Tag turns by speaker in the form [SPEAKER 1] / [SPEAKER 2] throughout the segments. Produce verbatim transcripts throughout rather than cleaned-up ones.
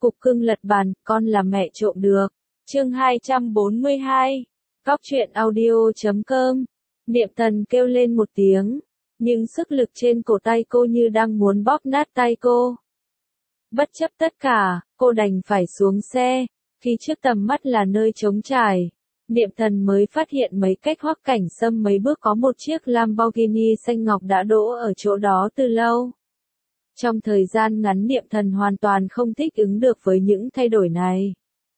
[SPEAKER 1] Cục cưng lật bàn, con là mẹ trộm được. Chương hai trăm bốn mươi hai. Góc truyện audio chấm com. Niệm Thần kêu lên một tiếng, nhưng sức lực trên cổ tay cô như đang muốn bóp nát tay cô. Bất chấp tất cả, cô đành phải xuống xe. Khi trước tầm mắt là nơi trống trải, Niệm Thần mới phát hiện mấy cách Hoắc Cảnh Sâm mấy bước có một chiếc Lamborghini xanh ngọc đã đỗ ở chỗ đó từ lâu. Trong thời gian ngắn Niệm Thần hoàn toàn không thích ứng được với những thay đổi này.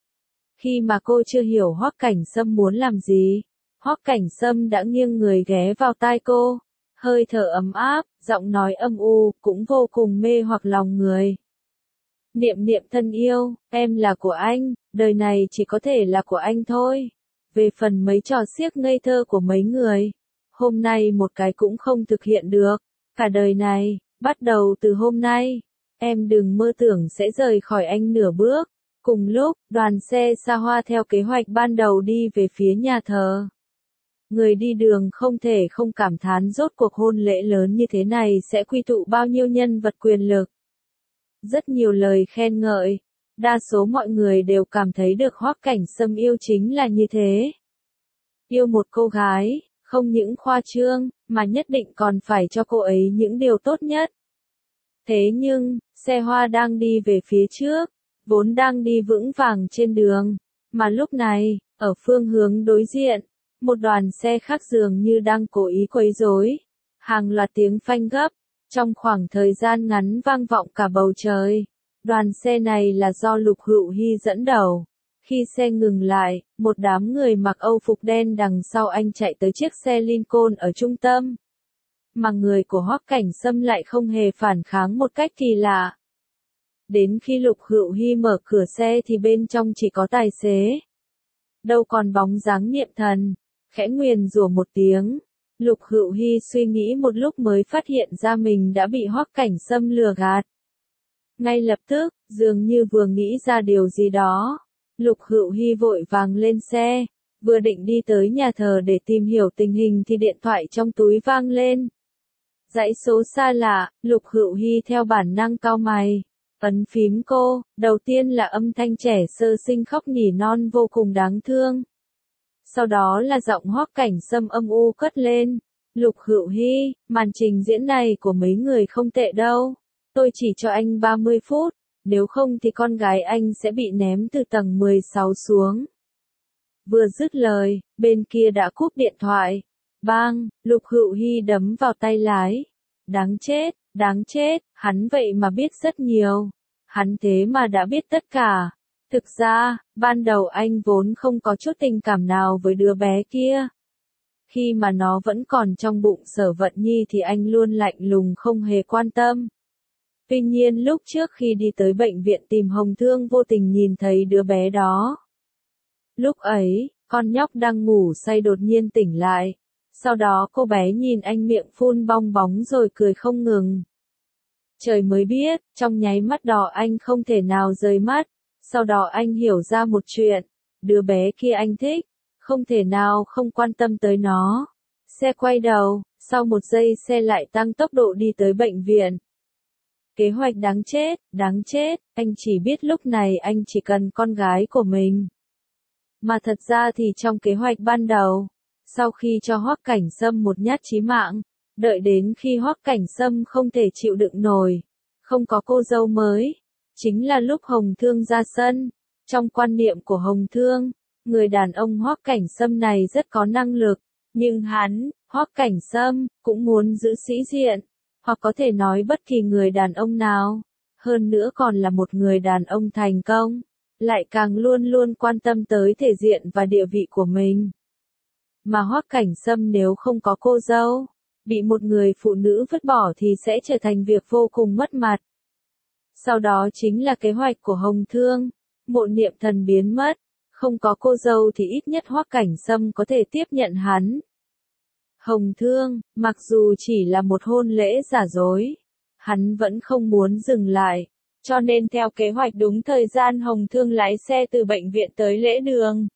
[SPEAKER 1] Khi mà cô chưa hiểu Hoắc Cảnh Sâm muốn làm gì, Hoắc Cảnh Sâm đã nghiêng người ghé vào tai cô, hơi thở ấm áp, giọng nói âm u, cũng vô cùng mê hoặc lòng người. Niệm Niệm thân yêu, em là của anh, đời này chỉ có thể là của anh thôi. Về phần mấy trò xiếc ngây thơ của mấy người, hôm nay một cái cũng không thực hiện được. Cả đời này, bắt đầu từ hôm nay, em đừng mơ tưởng sẽ rời khỏi anh nửa bước. Cùng lúc, đoàn xe xa hoa theo kế hoạch ban đầu đi về phía nhà thờ. Người đi đường không thể không cảm thán rốt cuộc hôn lễ lớn như thế này sẽ quy tụ bao nhiêu nhân vật quyền lực. Rất nhiều lời khen ngợi, đa số mọi người đều cảm thấy được Hoắc Cảnh Sâm yêu chính là như thế. Yêu một cô gái, không những khoa trương, mà nhất định còn phải cho cô ấy những điều tốt nhất. Thế nhưng, xe hoa đang đi về phía trước, vốn đang đi vững vàng trên đường, mà lúc này, ở phương hướng đối diện, một đoàn xe khác dường như đang cố ý quấy rối. Hàng loạt tiếng phanh gấp, trong khoảng thời gian ngắn vang vọng cả bầu trời. Đoàn xe này là do Lục Hữu Hi dẫn đầu. Khi xe ngừng lại, một đám người mặc Âu phục đen đằng sau anh chạy tới chiếc xe Lincoln ở trung tâm. Mà người của Hoắc Cảnh Sâm lại không hề phản kháng một cách kỳ lạ. Đến khi Lục Hữu Hi mở cửa xe thì bên trong chỉ có tài xế. Đâu còn bóng dáng Niệm Thần. Khẽ nguyền rủa một tiếng. Lục Hữu Hi suy nghĩ một lúc mới phát hiện ra mình đã bị Hoắc Cảnh Sâm lừa gạt. Ngay lập tức, dường như vừa nghĩ ra điều gì đó, Lục Hữu Hi vội vàng lên xe, vừa định đi tới nhà thờ để tìm hiểu tình hình thì điện thoại trong túi vang lên. Dãy số xa lạ, Lục Hữu Hi theo bản năng cau mày, ấn phím cô, đầu tiên là âm thanh trẻ sơ sinh khóc nỉ non vô cùng đáng thương. Sau đó là giọng Hoắc Cảnh Sâm âm u cất lên, Lục Hữu Hi, màn trình diễn này của mấy người không tệ đâu. Tôi chỉ cho anh ba mươi phút, nếu không thì con gái anh sẽ bị ném từ tầng mười sáu xuống. Vừa dứt lời, bên kia đã cúp điện thoại. Bang, Lục Hữu Hi đấm vào tay lái. Đáng chết, đáng chết, hắn vậy mà biết rất nhiều. Hắn thế mà đã biết tất cả. Thực ra, ban đầu anh vốn không có chút tình cảm nào với đứa bé kia. Khi mà nó vẫn còn trong bụng Sở Vận Nhi thì anh luôn lạnh lùng không hề quan tâm. Tuy nhiên lúc trước khi đi tới bệnh viện tìm Hồng Thương vô tình nhìn thấy đứa bé đó. Lúc ấy, con nhóc đang ngủ say đột nhiên tỉnh lại. Sau đó cô bé nhìn anh miệng phun bong bóng rồi cười không ngừng. Trời mới biết, trong nháy mắt đó anh không thể nào rời mắt. Sau đó anh hiểu ra một chuyện, đứa bé kia anh thích, không thể nào không quan tâm tới nó. Xe quay đầu, sau một giây xe lại tăng tốc độ đi tới bệnh viện. Kế hoạch đáng chết, đáng chết, anh chỉ biết lúc này anh chỉ cần con gái của mình. Mà thật ra thì trong kế hoạch ban đầu, sau khi cho Hoắc Cảnh Sâm một nhát chí mạng, đợi đến khi Hoắc Cảnh Sâm không thể chịu đựng nổi, không có cô dâu mới, chính là lúc Hồng Thương ra sân. Trong quan niệm của Hồng Thương, người đàn ông Hoắc Cảnh Sâm này rất có năng lực, nhưng hắn, Hoắc Cảnh Sâm, cũng muốn giữ sĩ diện. Hoặc có thể nói bất kỳ người đàn ông nào, hơn nữa còn là một người đàn ông thành công, lại càng luôn luôn quan tâm tới thể diện và địa vị của mình. Mà Hoắc Cảnh Sâm nếu không có cô dâu, bị một người phụ nữ vứt bỏ thì sẽ trở thành việc vô cùng mất mặt. Sau đó chính là kế hoạch của Hồng Thương, Mộ Niệm Thần biến mất, không có cô dâu thì ít nhất Hoắc Cảnh Sâm có thể tiếp nhận hắn. Hồng Thương, mặc dù chỉ là một hôn lễ giả dối, hắn vẫn không muốn dừng lại, cho nên theo kế hoạch đúng thời gian Hồng Thương lái xe từ bệnh viện tới lễ đường.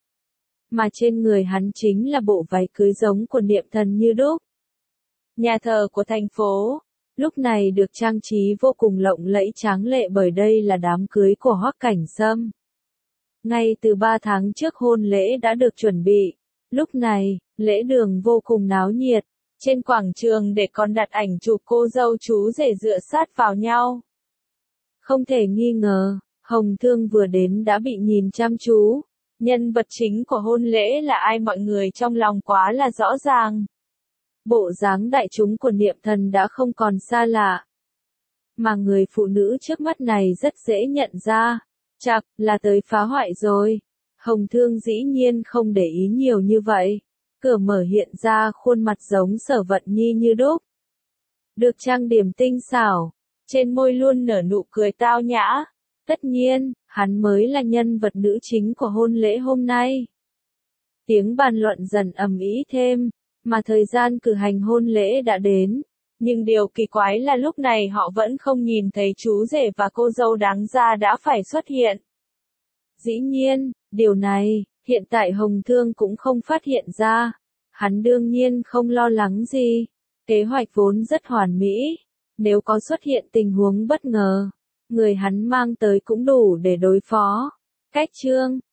[SPEAKER 1] Mà trên người hắn chính là bộ váy cưới giống của Niệm Thần như đúc. Nhà thờ của thành phố, lúc này được trang trí vô cùng lộng lẫy tráng lệ bởi đây là đám cưới của Hoắc Cảnh Sâm. Ngay từ ba tháng trước hôn lễ đã được chuẩn bị, lúc này, lễ đường vô cùng náo nhiệt, trên quảng trường để còn đặt ảnh chụp cô dâu chú rể dựa sát vào nhau. Không thể nghi ngờ, Hồng Thương vừa đến đã bị nhìn chăm chú, nhân vật chính của hôn lễ là ai mọi người trong lòng quá là rõ ràng. Bộ dáng đại chúng của Niệm Thần đã không còn xa lạ. Mà người phụ nữ trước mắt này rất dễ nhận ra, chắc là tới phá hoại rồi. Hồng Thương dĩ nhiên không để ý nhiều như vậy. Cửa mở hiện ra khuôn mặt giống Sở Vận Nhi như đúc. Được trang điểm tinh xảo, trên môi luôn nở nụ cười tao nhã. Tất nhiên, hắn mới là nhân vật nữ chính của hôn lễ hôm nay. Tiếng bàn luận dần ầm ĩ thêm, mà thời gian cử hành hôn lễ đã đến. Nhưng điều kỳ quái là lúc này họ vẫn không nhìn thấy chú rể và cô dâu đáng ra đã phải xuất hiện. Dĩ nhiên, điều này, hiện tại Hồng Thương cũng không phát hiện ra. Hắn đương nhiên không lo lắng gì. Kế hoạch vốn rất hoàn mỹ. Nếu có xuất hiện tình huống bất ngờ, người hắn mang tới cũng đủ để đối phó. Cách chương